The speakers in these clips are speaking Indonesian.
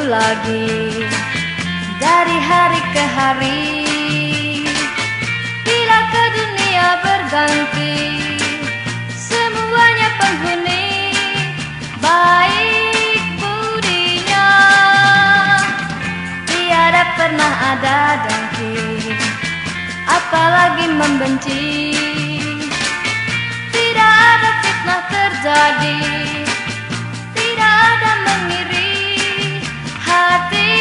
lagi dari hari ke hari. Bila ke dunia berganti, semuanya penghuni baik budinya, tiada pernah ada dengki, apalagi membenci. Tidak ada fitnah terjadi, tidak ada mengiri hati.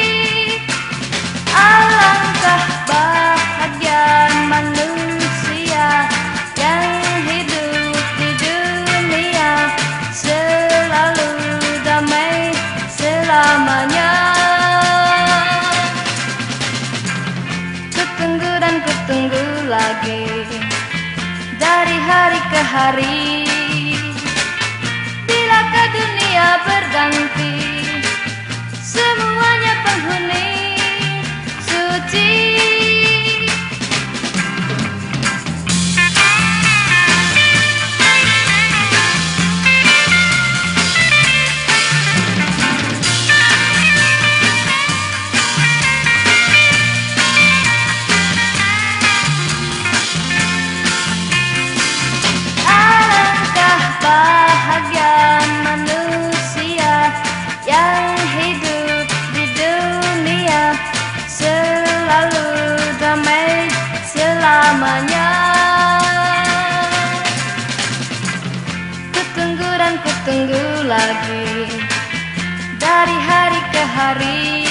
Alangkah bahagia manusia yang hidup di dunia, selalu damai selamanya. Kutunggu dan kutunggu lagi dari hari ke hari. Bila ke dunia berganti, semuanya penghuni suci. Bahagia manusia yang hidup di dunia, selalu damai selamanya. Kutunggu dan kutunggu lagi dari hari ke hari.